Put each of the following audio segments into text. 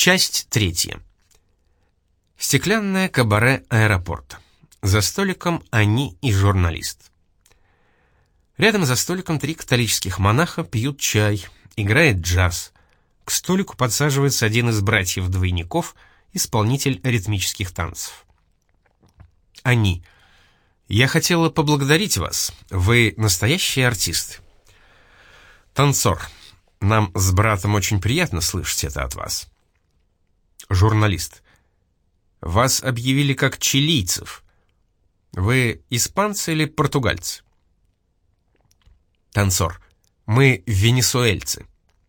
Часть третья. Стеклянное кабаре аэропорта. За столиком они и журналист. Рядом за столиком три католических монаха пьют чай, играет джаз. К столику подсаживается один из братьев-двойников, исполнитель ритмических танцев. Они. Я хотела поблагодарить вас. Вы настоящие артисты. Танцор. Нам с братом очень приятно слышать это от вас. Журналист. Вас объявили как чилийцев. Вы испанцы или португальцы? Танцор. Мы венесуэльцы.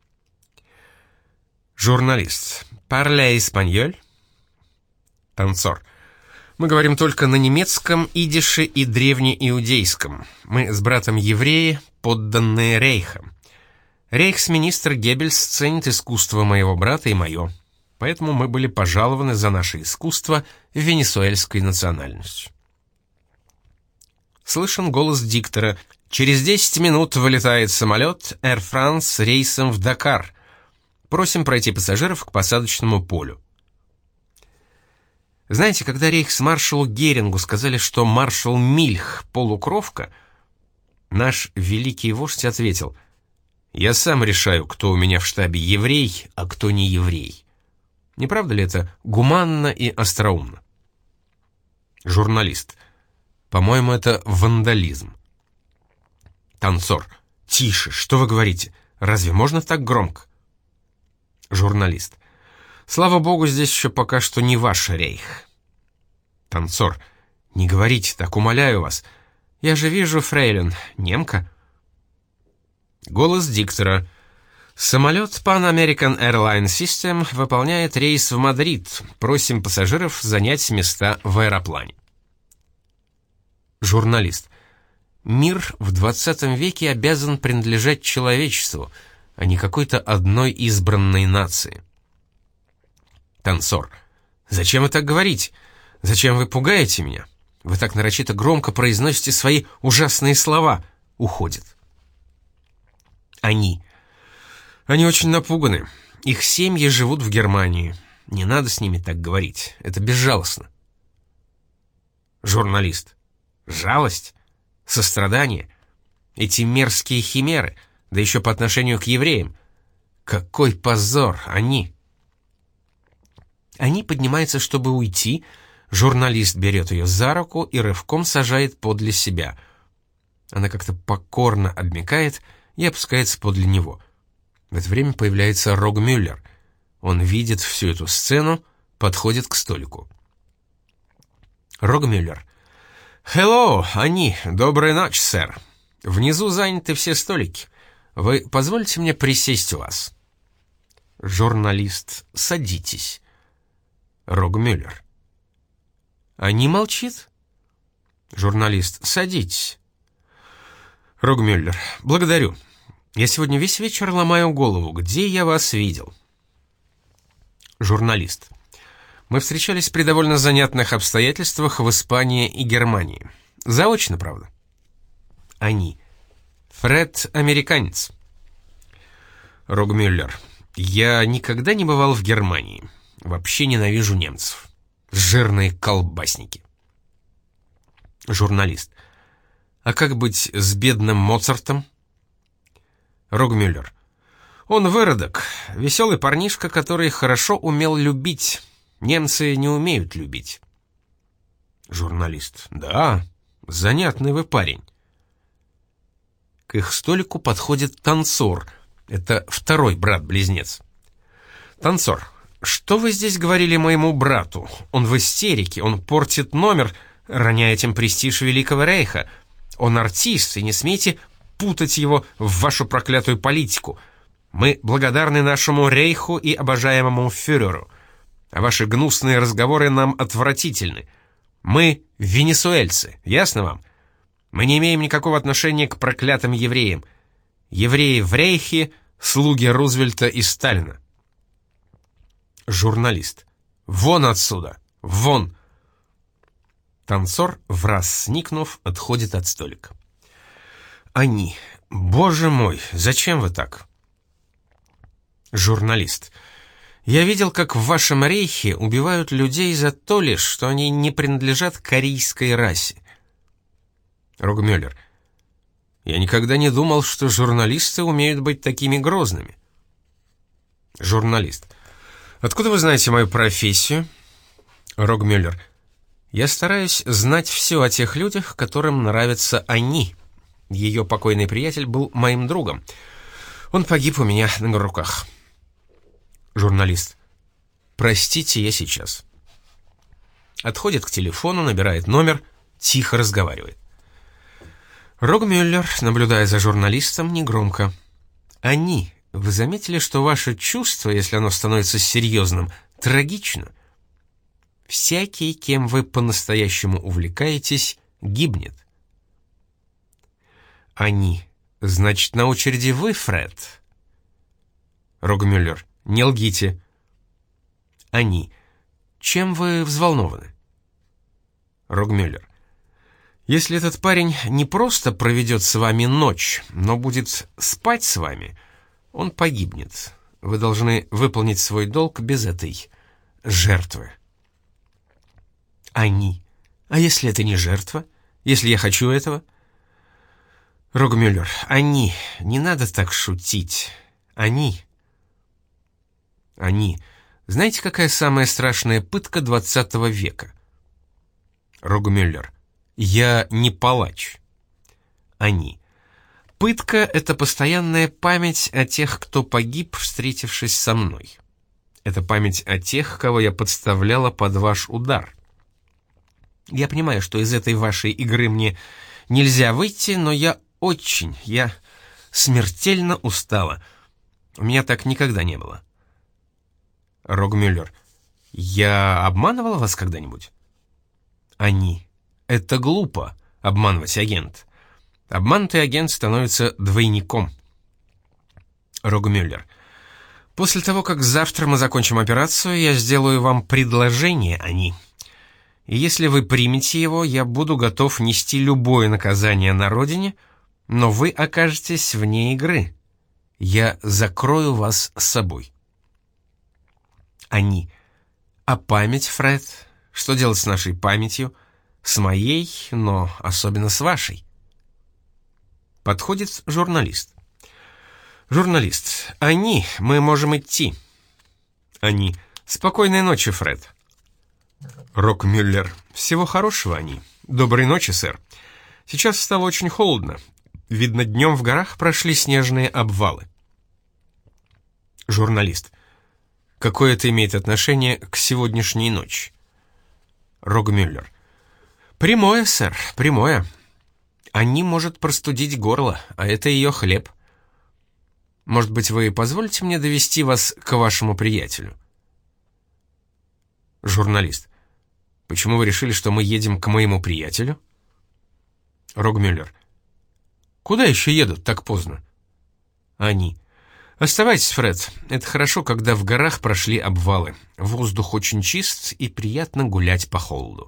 Журналист. Parle espagnol? Танцор. Мы говорим только на немецком, идише и древнеиудейском. Мы с братом евреи, подданные Рейха. Рейхсминистр Геббельс ценит искусство моего брата и мое. Поэтому мы были пожалованы за наше искусство венесуэльской национальностью. Слышен голос диктора. Через 10 минут вылетает самолет Air France рейсом в Дакар. Просим пройти пассажиров к посадочному полю. Знаете, когда рейхсмаршалу Герингу сказали, что маршал Мильх — полукровка, наш великий вождь ответил: «Я сам решаю, кто у меня в штабе еврей, а кто не еврей». Не правда ли это гуманно и остроумно? Журналист. По-моему, это вандализм. Танцор. Тише, что вы говорите? Разве можно так громко? Журналист. Слава богу, здесь еще пока что не ваш рейх. Танцор. Не говорите так, умоляю вас. Я же вижу, фрейлин, немка. Голос диктора. Самолет Pan American Airlines System выполняет рейс в Мадрид. Просим пассажиров занять места в аэроплане. Журналист. Мир в 20 веке обязан принадлежать человечеству, а не какой-то одной избранной нации. Танцор. Зачем вы так говорите? Зачем вы пугаете меня? Вы так нарочито громко произносите свои ужасные слова. Уходит. Они. Они очень напуганы. Их семьи живут в Германии. Не надо с ними так говорить. Это безжалостно. Журналист. Жалость? Сострадание? Эти мерзкие химеры, да еще по отношению к евреям. Какой позор! Они поднимаются, чтобы уйти. Журналист берет ее за руку и рывком сажает подле себя. Она как-то покорно обмякает и опускается подле него. В это время появляется Рогмюллер. Он видит всю эту сцену, подходит к столику. Рогмюллер. «Hello, они, доброй ночи, сэр. Внизу заняты все столики. Вы позволите мне присесть у вас?» Журналист. «Садитесь». Рогмюллер. «Они молчит?» Журналист. «Садитесь». Рогмюллер. «Благодарю. Я сегодня весь вечер ломаю голову, где я вас видел?» Журналист. Мы встречались при довольно занятных обстоятельствах в Испании и Германии. Заочно, правда? Они. Фред американец. Рогмюллер. Я никогда не бывал в Германии. Вообще ненавижу немцев. Жирные колбасники. Журналист. А как быть с бедным Моцартом? Рогмюллер. Он выродок, веселый парнишка, который хорошо умел любить. Немцы не умеют любить. Журналист. Да, занятный вы парень. К их столику подходит танцор. Это второй брат-близнец. Танцор. Что вы здесь говорили моему брату? Он в истерике, он портит номер, роняя этим престиж Великого Рейха. Он артист, и не смейте путать его в вашу проклятую политику. Мы благодарны нашему рейху и обожаемому фюреру. А ваши гнусные разговоры нам отвратительны. Мы венесуэльцы, ясно вам? Мы не имеем никакого отношения к проклятым евреям. Евреи в рейхе — слуги Рузвельта и Сталина. Журналист. Вон отсюда! Вон! Танцор, враз сникнув, отходит от столика. Они. Боже мой, зачем вы так? Журналист. Я видел, как в вашем рейхе убивают людей за то лишь, что они не принадлежат к арийской расе. Рогмюллер. Я никогда не думал, что журналисты умеют быть такими грозными. Журналист. Откуда вы знаете мою профессию? Рогмюллер. Я стараюсь знать все о тех людях, которым нравятся они. Ее покойный приятель был моим другом. Он погиб у меня на руках. Журналист. Простите, я сейчас. Отходит к телефону, набирает номер, тихо разговаривает. Рогмюллер, наблюдая за журналистом, негромко. Они. Вы заметили, что ваше чувство, если оно становится серьезным, трагично? Всякий, кем вы по-настоящему увлекаетесь, гибнет. Они. Значит, на очереди вы, Фред? Рогмюллер. Не лгите. Они. Чем вы взволнованы? Рогмюллер. Если этот парень не просто проведет с вами ночь, но будет спать с вами, он погибнет. Вы должны выполнить свой долг без этой жертвы. Они. А если это не жертва? Если я хочу этого? Рогмюллер. Они. Не надо так шутить. Они. Они. Знаете, какая самая страшная пытка 20 века? Рогмюллер. Я не палач. Они. Пытка — это постоянная память о тех, кто погиб, встретившись со мной. Это память о тех, кого я подставляла под ваш удар. Я понимаю, что из этой вашей игры мне нельзя выйти, но я смертельно устала. У меня так никогда не было. Рогмюллер. Я обманывала вас когда-нибудь? Они. Это глупо — обманывать агент. Обманутый агент становится двойником. Рогмюллер. После того, как завтра мы закончим операцию, я сделаю вам предложение, Они. И если вы примете его, я буду готов нести любое наказание на родине, но вы окажетесь вне игры. Я закрою вас с собой. Они. А память, Фред? Что делать с нашей памятью? С моей, но особенно с вашей. Подходит журналист. Журналист. Они. Мы можем идти. Они. Спокойной ночи, Фред. Рогмюллер. Всего хорошего, Они. Доброй ночи, сэр. Сейчас стало очень холодно. Видно, днем в горах прошли снежные обвалы. Журналист. Какое это имеет отношение к сегодняшней ночи? Рогмюллер. Прямое, сэр, прямое. Они может простудить горло, а это ее хлеб. Может быть, вы позволите мне довести вас к вашему приятелю? Журналист. Почему вы решили, что мы едем к моему приятелю? Рогмюллер. Куда еще едут так поздно? Они. Оставайтесь, Фред. Это хорошо, когда в горах прошли обвалы. Воздух очень чист и приятно гулять по холоду.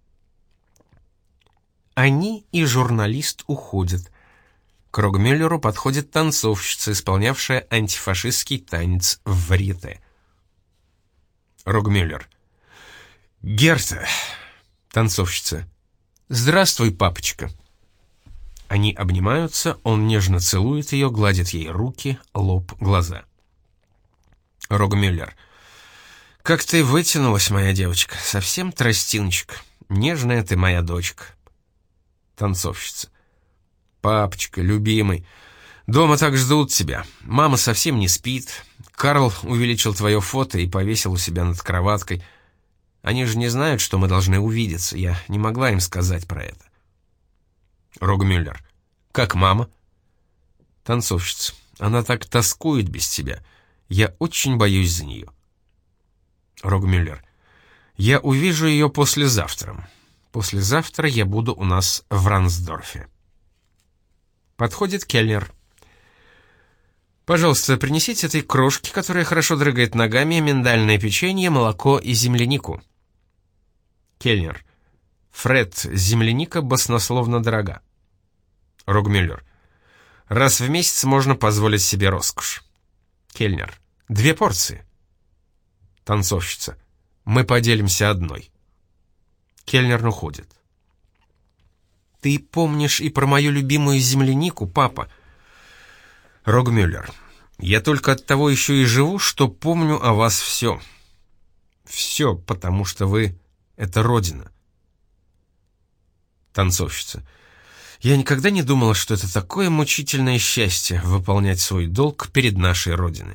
Они и журналист уходят. К Рогмюллеру подходит танцовщица, исполнявшая антифашистский танец в варьете. Рогмюллер. Герта. Танцовщица. Здравствуй, папочка. Они обнимаются, он нежно целует ее, гладит ей руки, лоб, глаза. Рогмюллер. Как ты вытянулась, моя девочка, совсем тростиночка. Нежная ты моя дочка. Танцовщица. Папочка, любимый, дома так ждут тебя. Мама совсем не спит. Карл увеличил твое фото и повесил у себя над кроваткой. Они же не знают, что мы должны увидеться. Я не могла им сказать про это. Рогмюллер. Как мама? Танцовщица. Она так тоскует без тебя. Я очень боюсь за нее. Рогмюллер. Я увижу ее послезавтра. Послезавтра я буду у нас в Рансдорфе. Подходит кельнер. Пожалуйста, принесите этой крошке, которая хорошо дрыгает ногами, миндальное печенье, молоко и землянику. Кельнер. Фред, земляника баснословно дорога. Рогмюллер. Раз в месяц можно позволить себе роскошь. Кельнер. 2 порции. Танцовщица. Мы поделимся одной. Кельнер уходит. Ты помнишь и про мою любимую землянику, папа? Рогмюллер. Я только от того еще и живу, что помню о вас все. Все, потому что вы — это Родина. Танцовщица. Я никогда не думала, что это такое мучительное счастье — выполнять свой долг перед нашей Родиной.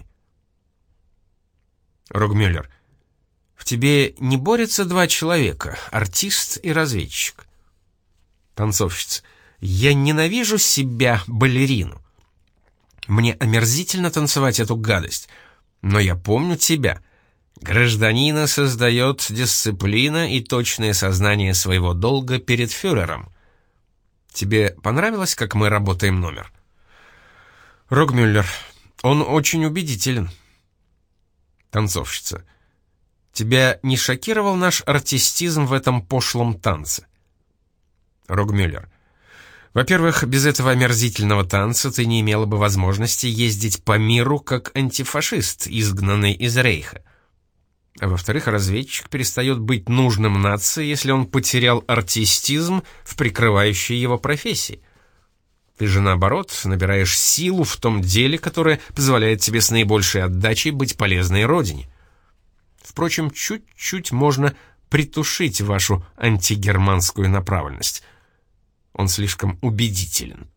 Рогмюллер. В тебе не борются два человека, артист и разведчик. Танцовщица. Я ненавижу себя, балерину. Мне омерзительно танцевать эту гадость, но я помню тебя. Гражданина создает дисциплина и точное сознание своего долга перед фюрером. Тебе понравилось, как мы работаем номер? Рогмюллер. Он очень убедителен. Танцовщица. Тебя не шокировал наш артистизм в этом пошлом танце? Рогмюллер. Во-первых, без этого омерзительного танца ты не имела бы возможности ездить по миру как антифашист, изгнанный из Рейха. А во-вторых, разведчик перестает быть нужным нации, если он потерял артистизм в прикрывающей его профессии. Ты же, наоборот, набираешь силу в том деле, которое позволяет тебе с наибольшей отдачей быть полезной Родине. Впрочем, чуть-чуть можно притушить вашу антигерманскую направленность. Он слишком убедителен.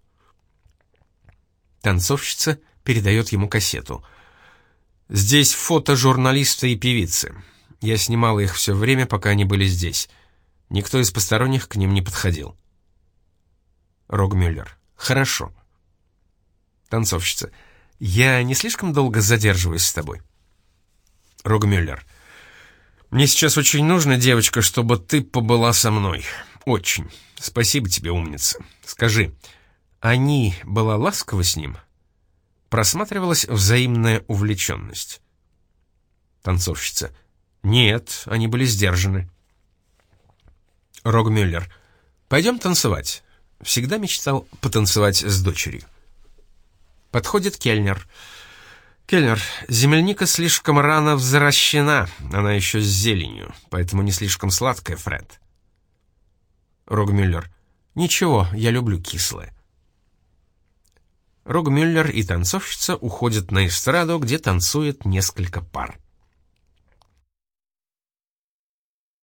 Танцовщица передает ему кассету. Здесь фото журналиста и певицы. Я снимала их все время, пока они были здесь. Никто из посторонних к ним не подходил. Рогмюллер. Хорошо. Танцовщица. Я не слишком долго задерживаюсь с тобой? Рогмюллер. Мне сейчас очень нужно, девочка, чтобы ты побыла со мной. Очень. Спасибо тебе, умница. Скажи, Ани была ласкова с ним? Просматривалась взаимная увлеченность? Танцовщица. Нет, они были сдержаны. Рогмюллер. Пойдем танцевать. Всегда мечтал потанцевать с дочерью. Подходит Кельнер. Кельнер, земляника слишком рано взращена, она еще с зеленью, поэтому не слишком сладкая, Фред. Рогмюллер. Ничего, я люблю кислое. Рогмюллер и танцовщица уходят на эстраду, где танцует несколько пар.